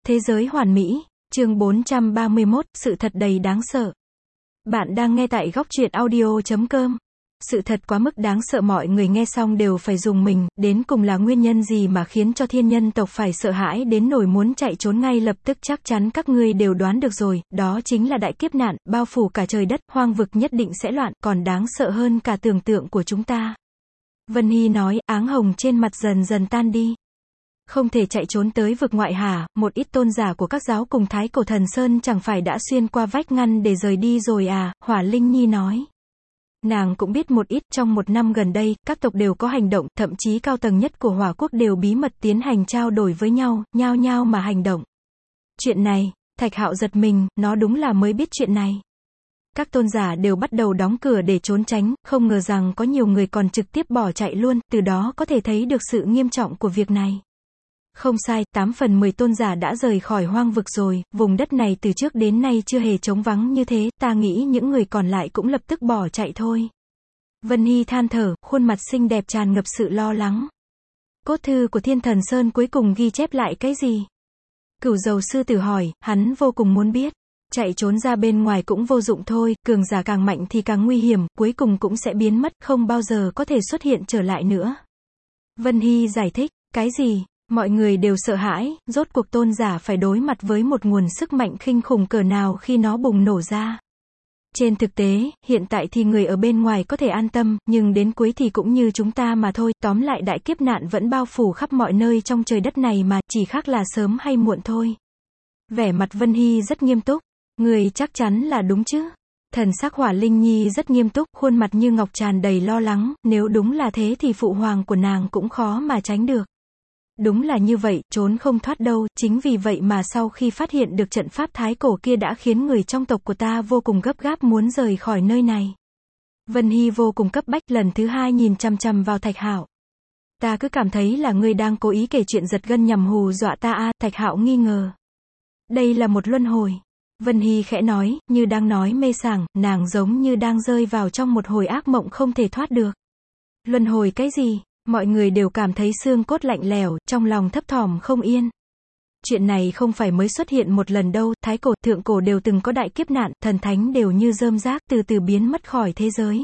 Thế giới hoàn mỹ, chương 431, sự thật đầy đáng sợ. Bạn đang nghe tại góc truyện audio.com. Sự thật quá mức đáng sợ, mọi người nghe xong đều phải rùng mình, đến cùng là nguyên nhân gì mà khiến cho thiên nhân tộc phải sợ hãi đến nỗi muốn chạy trốn ngay lập tức? Chắc chắn các ngươi đều đoán được rồi, đó chính là đại kiếp nạn, bao phủ cả trời đất, hoang vực nhất định sẽ loạn, còn đáng sợ hơn cả tưởng tượng của chúng ta. Vân Hy nói, áng hồng trên mặt dần dần tan đi. Không thể chạy trốn tới vực ngoại hả? Một ít tôn giả của các giáo cùng Thái Cổ Thần Sơn chẳng phải đã xuyên qua vách ngăn để rời đi rồi à? Hỏa Linh Nhi nói. Nàng cũng biết một ít, trong một năm gần đây, các tộc đều có hành động, thậm chí cao tầng nhất của Hỏa Quốc đều bí mật tiến hành trao đổi với nhau, nhao nhao mà hành động. Chuyện này, Thạch Hạo giật mình, nó đúng là mới biết chuyện này. Các tôn giả đều bắt đầu đóng cửa để trốn tránh, không ngờ rằng có nhiều người còn trực tiếp bỏ chạy luôn, từ đó có thể thấy được sự nghiêm trọng của việc này. Không sai, 8 phần 10 tôn giả đã rời khỏi hoang vực rồi, vùng đất này từ trước đến nay chưa hề trống vắng như thế, ta nghĩ những người còn lại cũng lập tức bỏ chạy thôi. Vân Hy than thở, khuôn mặt xinh đẹp tràn ngập sự lo lắng. Cốt thư của Thiên Thần Sơn cuối cùng ghi chép lại cái gì? Cửu Dầu sư tử hỏi, hắn vô cùng muốn biết. Chạy trốn ra bên ngoài cũng vô dụng thôi, cường giả càng mạnh thì càng nguy hiểm, cuối cùng cũng sẽ biến mất, không bao giờ có thể xuất hiện trở lại nữa. Vân Hy giải thích, cái gì? Mọi người đều sợ hãi, rốt cuộc tôn giả phải đối mặt với một nguồn sức mạnh kinh khủng cỡ nào khi nó bùng nổ ra. Trên thực tế, hiện tại thì người ở bên ngoài có thể an tâm, nhưng đến cuối thì cũng như chúng ta mà thôi, tóm lại đại kiếp nạn vẫn bao phủ khắp mọi nơi trong trời đất này mà, chỉ khác là sớm hay muộn thôi. Vẻ mặt Vân Hy rất nghiêm túc, người chắc chắn là đúng chứ? Thần sắc Hỏa Linh Nhi rất nghiêm túc, khuôn mặt như ngọc tràn đầy lo lắng, nếu đúng là thế thì phụ hoàng của nàng cũng khó mà tránh được. Đúng là như vậy, trốn không thoát đâu, chính vì vậy mà sau khi phát hiện được trận pháp thái cổ kia đã khiến người trong tộc của ta vô cùng gấp gáp muốn rời khỏi nơi này. Vân Hy vô cùng cấp bách, lần thứ hai nhìn chằm chằm vào Thạch Hạo. Ta cứ cảm thấy là ngươi đang cố ý kể chuyện giật gân nhằm hù dọa ta à? Thạch Hạo nghi ngờ. Đây là một luân hồi. Vân Hy khẽ nói, như đang nói mê sảng, nàng giống như đang rơi vào trong một hồi ác mộng không thể thoát được. Luân hồi cái gì? Mọi người đều cảm thấy xương cốt lạnh lẽo, trong lòng thấp thỏm không yên. Chuyện này không phải mới xuất hiện một lần đâu, thái cổ, thượng cổ đều từng có đại kiếp nạn, thần thánh đều như rơm rác từ từ biến mất khỏi thế giới.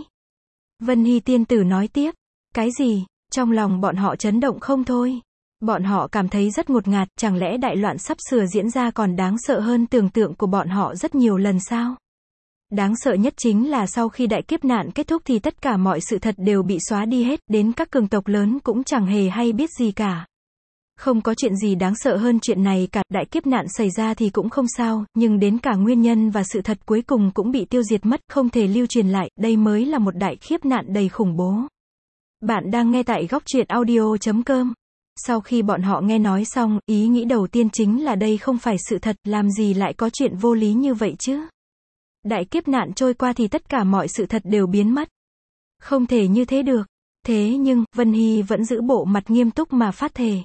Vân Hy tiên tử nói tiếp, cái gì? Trong lòng bọn họ chấn động không thôi. Bọn họ cảm thấy rất ngột ngạt, chẳng lẽ đại loạn sắp sửa diễn ra còn đáng sợ hơn tưởng tượng của bọn họ rất nhiều lần sao? Đáng sợ nhất chính là sau khi đại kiếp nạn kết thúc thì tất cả mọi sự thật đều bị xóa đi hết, đến các cường tộc lớn cũng chẳng hề hay biết gì cả. Không có chuyện gì đáng sợ hơn chuyện này cả, đại kiếp nạn xảy ra thì cũng không sao, nhưng đến cả nguyên nhân và sự thật cuối cùng cũng bị tiêu diệt mất, không thể lưu truyền lại, đây mới là một đại kiếp nạn đầy khủng bố. Bạn đang nghe tại góc truyện audio.com. Sau khi bọn họ nghe nói xong, ý nghĩ đầu tiên chính là đây không phải sự thật, làm gì lại có chuyện vô lý như vậy chứ? Đại kiếp nạn trôi qua thì tất cả mọi sự thật đều biến mất. Không thể như thế được. Thế nhưng, Vân Hy vẫn giữ bộ mặt nghiêm túc mà phát thề.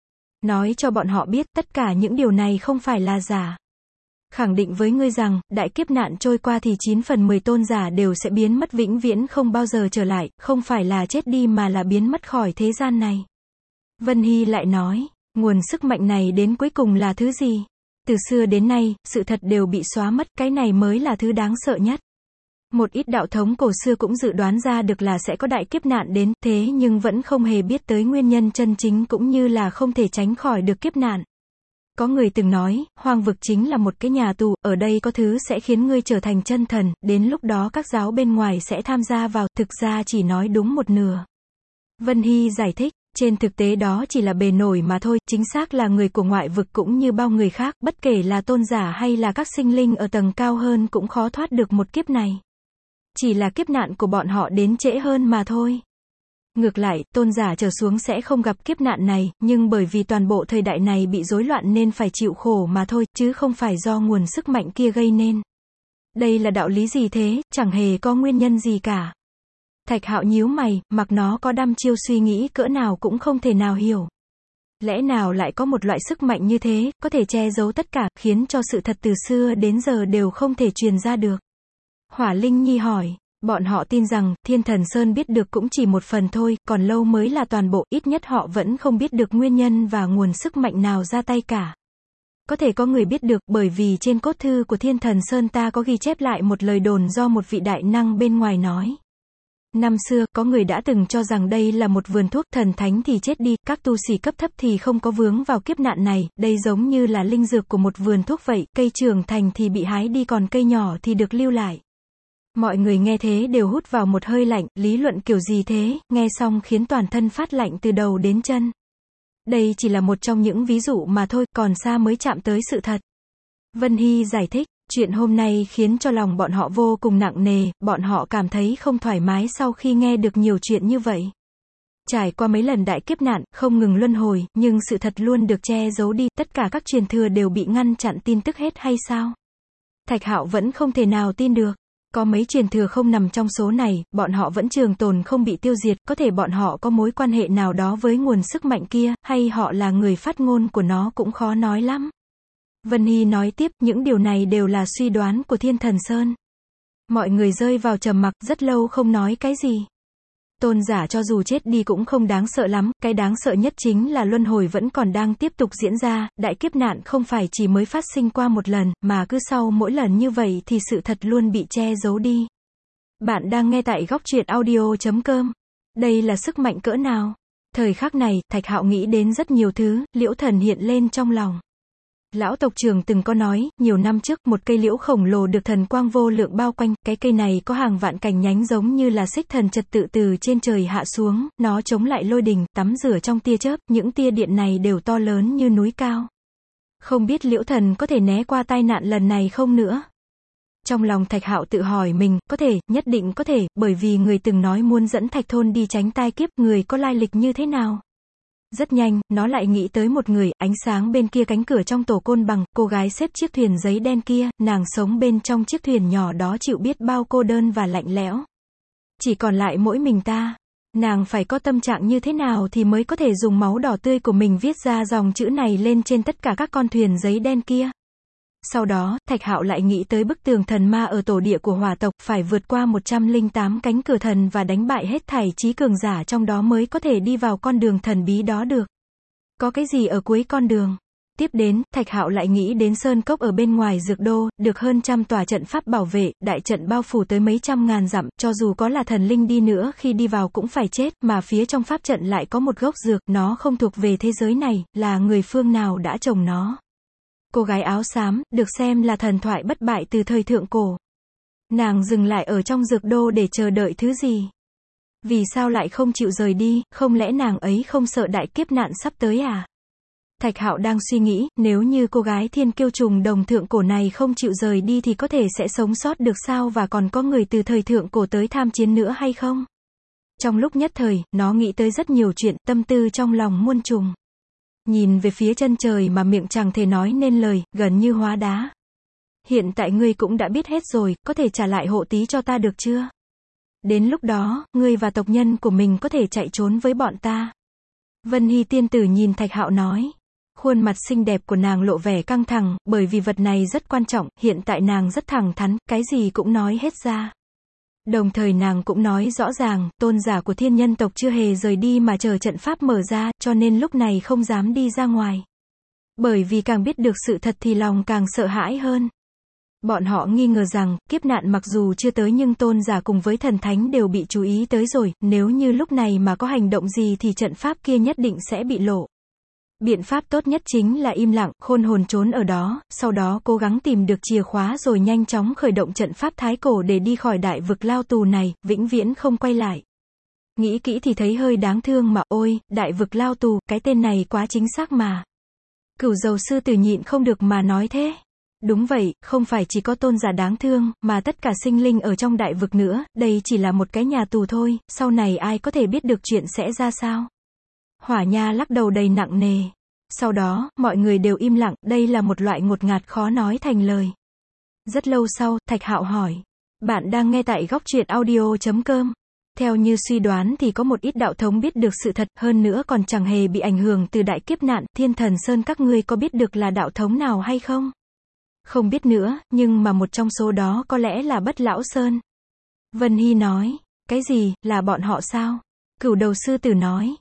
Nói cho bọn họ biết tất cả những điều này không phải là giả. Khẳng định với ngươi rằng, đại kiếp nạn trôi qua thì 9 phần 10 tôn giả đều sẽ biến mất vĩnh viễn không bao giờ trở lại, không phải là chết đi mà là biến mất khỏi thế gian này. Vân Hy lại nói, nguồn sức mạnh này đến cuối cùng là thứ gì? Từ xưa đến nay, sự thật đều bị xóa mất, cái này mới là thứ đáng sợ nhất. Một ít đạo thống cổ xưa cũng dự đoán ra được là sẽ có đại kiếp nạn đến, thế nhưng vẫn không hề biết tới nguyên nhân chân chính cũng như là không thể tránh khỏi được kiếp nạn. Có người từng nói, hoang vực chính là một cái nhà tù, ở đây có thứ sẽ khiến ngươi trở thành chân thần, đến lúc đó các giáo bên ngoài sẽ tham gia vào, thực ra chỉ nói đúng một nửa. Vân Hy giải thích. Trên thực tế đó chỉ là bề nổi mà thôi, chính xác là người của ngoại vực cũng như bao người khác, bất kể là tôn giả hay là các sinh linh ở tầng cao hơn cũng khó thoát được một kiếp này. Chỉ là kiếp nạn của bọn họ đến trễ hơn mà thôi. Ngược lại, tôn giả trở xuống sẽ không gặp kiếp nạn này, nhưng bởi vì toàn bộ thời đại này bị rối loạn nên phải chịu khổ mà thôi, chứ không phải do nguồn sức mạnh kia gây nên. Đây là đạo lý gì thế, chẳng hề có nguyên nhân gì cả. Thạch Hạo nhíu mày, mặc nó có đăm chiêu suy nghĩ cỡ nào cũng không thể nào hiểu. Lẽ nào lại có một loại sức mạnh như thế, có thể che giấu tất cả, khiến cho sự thật từ xưa đến giờ đều không thể truyền ra được? Hỏa Linh Nhi hỏi, bọn họ tin rằng, Thiên Thần Sơn biết được cũng chỉ một phần thôi, còn lâu mới là toàn bộ, ít nhất họ vẫn không biết được nguyên nhân và nguồn sức mạnh nào ra tay cả. Có thể có người biết được, bởi vì trên cốt thư của Thiên Thần Sơn ta có ghi chép lại một lời đồn do một vị đại năng bên ngoài nói. Năm xưa, có người đã từng cho rằng đây là một vườn thuốc, thần thánh thì chết đi, các tu sĩ cấp thấp thì không có vướng vào kiếp nạn này, đây giống như là linh dược của một vườn thuốc vậy, cây trưởng thành thì bị hái đi còn cây nhỏ thì được lưu lại. Mọi người nghe thế đều hút vào một hơi lạnh, lý luận kiểu gì thế, nghe xong khiến toàn thân phát lạnh từ đầu đến chân. Đây chỉ là một trong những ví dụ mà thôi, còn xa mới chạm tới sự thật. Vân Hy giải thích, chuyện hôm nay khiến cho lòng bọn họ vô cùng nặng nề, bọn họ cảm thấy không thoải mái sau khi nghe được nhiều chuyện như vậy. Trải qua mấy lần đại kiếp nạn, không ngừng luân hồi, nhưng sự thật luôn được che giấu đi, tất cả các truyền thừa đều bị ngăn chặn tin tức hết hay sao? Thạch Hạo vẫn không thể nào tin được. Có mấy truyền thừa không nằm trong số này, bọn họ vẫn trường tồn không bị tiêu diệt, có thể bọn họ có mối quan hệ nào đó với nguồn sức mạnh kia, hay họ là người phát ngôn của nó cũng khó nói lắm. Vân Hy nói tiếp, những điều này đều là suy đoán của Thiên Thần Sơn. Mọi người rơi vào trầm mặc, rất lâu không nói cái gì. Tôn giả cho dù chết đi cũng không đáng sợ lắm, cái đáng sợ nhất chính là luân hồi vẫn còn đang tiếp tục diễn ra, đại kiếp nạn không phải chỉ mới phát sinh qua một lần, mà cứ sau mỗi lần như vậy thì sự thật luôn bị che giấu đi. Bạn đang nghe tại Góc Truyện Audio.com. Đây là sức mạnh cỡ nào? Thời khắc này, Thạch Hạo nghĩ đến rất nhiều thứ, liễu thần hiện lên trong lòng. Lão tộc trưởng từng có nói, nhiều năm trước, một cây liễu khổng lồ được thần quang vô lượng bao quanh, cái cây này có hàng vạn cành nhánh giống như là xích thần trật tự từ trên trời hạ xuống, nó chống lại lôi đình, tắm rửa trong tia chớp, những tia điện này đều to lớn như núi cao. Không biết liễu thần có thể né qua tai nạn lần này không nữa? Trong lòng Thạch Hạo tự hỏi mình, có thể, nhất định có thể, bởi vì người từng nói muốn dẫn Thạch Thôn đi tránh tai kiếp, người có lai lịch như thế nào? Rất nhanh, nó lại nghĩ tới một người, ánh sáng bên kia cánh cửa trong tổ Côn Bằng, cô gái xếp chiếc thuyền giấy đen kia, nàng sống bên trong chiếc thuyền nhỏ đó chịu biết bao cô đơn và lạnh lẽo. Chỉ còn lại mỗi mình ta. Nàng phải có tâm trạng như thế nào thì mới có thể dùng máu đỏ tươi của mình viết ra dòng chữ này lên trên tất cả các con thuyền giấy đen kia. Sau đó, Thạch Hạo lại nghĩ tới bức tường thần ma ở tổ địa của hỏa tộc, phải vượt qua 108 cánh cửa thần và đánh bại hết thảy trí cường giả trong đó mới có thể đi vào con đường thần bí đó được. Có cái gì ở cuối con đường? Tiếp đến, Thạch Hạo lại nghĩ đến sơn cốc ở bên ngoài dược đô, được hơn trăm tòa trận pháp bảo vệ, đại trận bao phủ tới mấy trăm ngàn dặm, cho dù có là thần linh đi nữa khi đi vào cũng phải chết, mà phía trong pháp trận lại có một gốc dược, nó không thuộc về thế giới này, là người phương nào đã trồng nó. Cô gái áo xám, được xem là thần thoại bất bại từ thời thượng cổ. Nàng dừng lại ở trong dược đô để chờ đợi thứ gì? Vì sao lại không chịu rời đi, không lẽ nàng ấy không sợ đại kiếp nạn sắp tới à? Thạch Hạo đang suy nghĩ, nếu như cô gái thiên kiêu trùng đồng thượng cổ này không chịu rời đi thì có thể sẽ sống sót được sao, và còn có người từ thời thượng cổ tới tham chiến nữa hay không? Trong lúc nhất thời, nó nghĩ tới rất nhiều chuyện, tâm tư trong lòng muôn trùng. Nhìn về phía chân trời mà miệng chẳng thể nói nên lời, gần như hóa đá. Hiện tại ngươi cũng đã biết hết rồi, có thể trả lại hộ tí cho ta được chưa? Đến lúc đó, ngươi và tộc nhân của mình có thể chạy trốn với bọn ta. Vân Hy tiên tử nhìn Thạch Hạo nói. Khuôn mặt xinh đẹp của nàng lộ vẻ căng thẳng, bởi vì vật này rất quan trọng, hiện tại nàng rất thẳng thắn, cái gì cũng nói hết ra. Đồng thời nàng cũng nói rõ ràng, tôn giả của thiên nhân tộc chưa hề rời đi mà chờ trận pháp mở ra, cho nên lúc này không dám đi ra ngoài. Bởi vì càng biết được sự thật thì lòng càng sợ hãi hơn. Bọn họ nghi ngờ rằng, kiếp nạn mặc dù chưa tới nhưng tôn giả cùng với thần thánh đều bị chú ý tới rồi, nếu như lúc này mà có hành động gì thì trận pháp kia nhất định sẽ bị lộ. Biện pháp tốt nhất chính là im lặng, khôn hồn trốn ở đó, sau đó cố gắng tìm được chìa khóa rồi nhanh chóng khởi động trận pháp thái cổ để đi khỏi đại vực lao tù này, vĩnh viễn không quay lại. Nghĩ kỹ thì thấy hơi đáng thương mà, ôi, đại vực lao tù, cái tên này quá chính xác mà. Cửu Dầu sư tử nhịn không được mà nói thế. Đúng vậy, không phải chỉ có tôn giả đáng thương, mà tất cả sinh linh ở trong đại vực nữa, đây chỉ là một cái nhà tù thôi, sau này ai có thể biết được chuyện sẽ ra sao. Hỏa Nha lắc đầu đầy nặng nề. Sau đó, mọi người đều im lặng, đây là một loại ngột ngạt khó nói thành lời. Rất lâu sau, Thạch Hạo hỏi. Bạn đang nghe tại Góc Truyện Audio.com. Theo như suy đoán thì có một ít đạo thống biết được sự thật, hơn nữa còn chẳng hề bị ảnh hưởng từ đại kiếp nạn, Thiên Thần Sơn các ngươi có biết được là đạo thống nào hay không? Không biết nữa, nhưng mà một trong số đó có lẽ là Bất Lão Sơn. Vân Hy nói. Cái gì, là bọn họ sao? Cửu Đầu sư tử nói.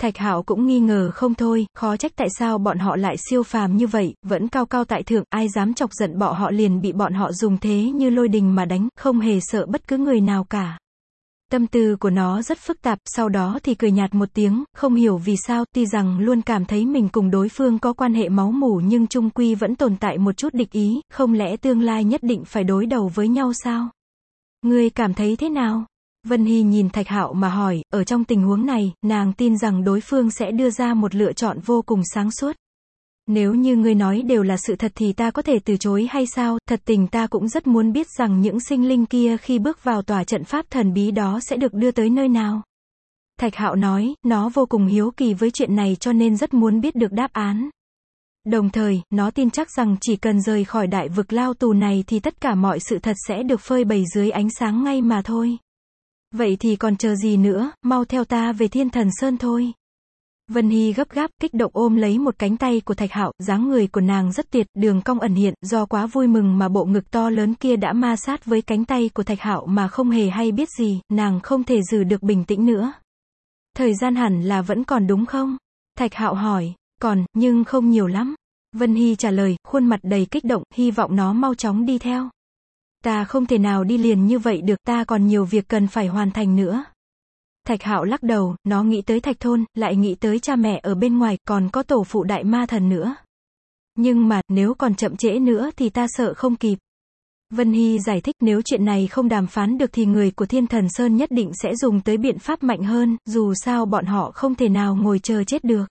Thạch Hạo cũng nghi ngờ không thôi, khó trách tại sao bọn họ lại siêu phàm như vậy, vẫn cao cao tại thượng, ai dám chọc giận bọn họ liền bị bọn họ dùng thế như lôi đình mà đánh, không hề sợ bất cứ người nào cả. Tâm tư của nó rất phức tạp, sau đó thì cười nhạt một tiếng, không hiểu vì sao, tuy rằng luôn cảm thấy mình cùng đối phương có quan hệ máu mủ nhưng chung quy vẫn tồn tại một chút địch ý, không lẽ tương lai nhất định phải đối đầu với nhau sao? Ngươi cảm thấy thế nào? Vân Hy nhìn Thạch Hạo mà hỏi, ở trong tình huống này, nàng tin rằng đối phương sẽ đưa ra một lựa chọn vô cùng sáng suốt. Nếu như ngươi nói đều là sự thật thì ta có thể từ chối hay sao, thật tình ta cũng rất muốn biết rằng những sinh linh kia khi bước vào tòa trận pháp thần bí đó sẽ được đưa tới nơi nào. Thạch Hạo nói, nó vô cùng hiếu kỳ với chuyện này cho nên rất muốn biết được đáp án. Đồng thời, nó tin chắc rằng chỉ cần rời khỏi đại vực lao tù này thì tất cả mọi sự thật sẽ được phơi bày dưới ánh sáng ngay mà thôi. Vậy thì còn chờ gì nữa, mau theo ta về Thiên Thần Sơn thôi. Vân Hy gấp gáp, kích động ôm lấy một cánh tay của Thạch Hạo, dáng người của nàng rất tuyệt, đường cong ẩn hiện, do quá vui mừng mà bộ ngực to lớn kia đã ma sát với cánh tay của Thạch Hạo mà không hề hay biết gì, nàng không thể giữ được bình tĩnh nữa. Thời gian hẳn là vẫn còn đúng không? Thạch Hạo hỏi, còn, nhưng không nhiều lắm. Vân Hy trả lời, khuôn mặt đầy kích động, hy vọng nó mau chóng đi theo. Ta không thể nào đi liền như vậy được, ta còn nhiều việc cần phải hoàn thành nữa. Thạch Hạo lắc đầu, nó nghĩ tới Thạch Thôn, lại nghĩ tới cha mẹ ở bên ngoài, còn có tổ phụ đại ma thần nữa. Nhưng mà, nếu còn chậm trễ nữa thì ta sợ không kịp. Vân Hy giải thích, nếu chuyện này không đàm phán được thì người của Thiên Thần Sơn nhất định sẽ dùng tới biện pháp mạnh hơn, dù sao bọn họ không thể nào ngồi chờ chết được.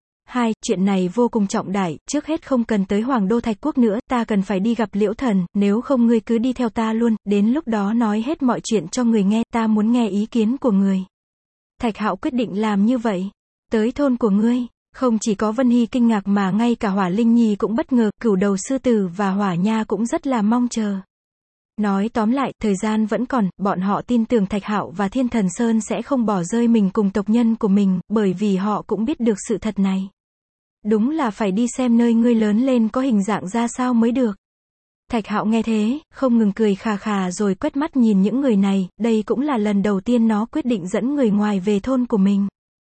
Chuyện này vô cùng trọng đại, trước hết không cần tới Hoàng Đô Thạch Quốc nữa, ta cần phải đi gặp Liễu Thần, nếu không ngươi cứ đi theo ta luôn, đến lúc đó nói hết mọi chuyện cho người nghe, ta muốn nghe ý kiến của người. Thạch Hạo quyết định làm như vậy. Tới thôn của ngươi, không chỉ có Vân Hy kinh ngạc mà ngay cả Hỏa Linh Nhi cũng bất ngờ, Cửu Đầu Sư Tử và Hỏa Nha cũng rất là mong chờ. Nói tóm lại, thời gian vẫn còn, bọn họ tin tưởng Thạch Hạo và Thiên Thần Sơn sẽ không bỏ rơi mình cùng tộc nhân của mình, bởi vì họ cũng biết được sự thật này. Đúng là phải đi xem nơi ngươi lớn lên có hình dạng ra sao mới được. Thạch Hạo nghe thế, không ngừng cười khà khà rồi quét mắt nhìn những người này, đây cũng là lần đầu tiên nó quyết định dẫn người ngoài về thôn của mình.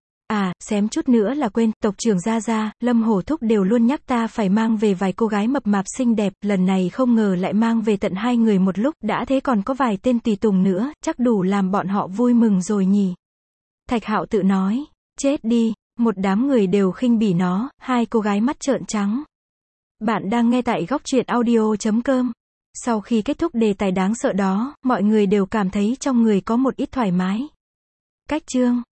Xém chút nữa là quên, tộc trưởng Gia Gia, Lâm Hổ Thúc đều luôn nhắc ta phải mang về vài cô gái mập mạp xinh đẹp, lần này không ngờ lại mang về tận 2 người một lúc, đã thế còn có vài tên tùy tùng nữa, chắc đủ làm bọn họ vui mừng rồi nhỉ. Thạch Hạo tự nói, chết đi, một đám người đều khinh bỉ nó, 2 cô gái mắt trợn trắng. Bạn đang nghe tại Góc Truyện Audio.com. Sau khi kết thúc đề tài đáng sợ đó, mọi người đều cảm thấy trong người có một ít thoải mái. Cách chương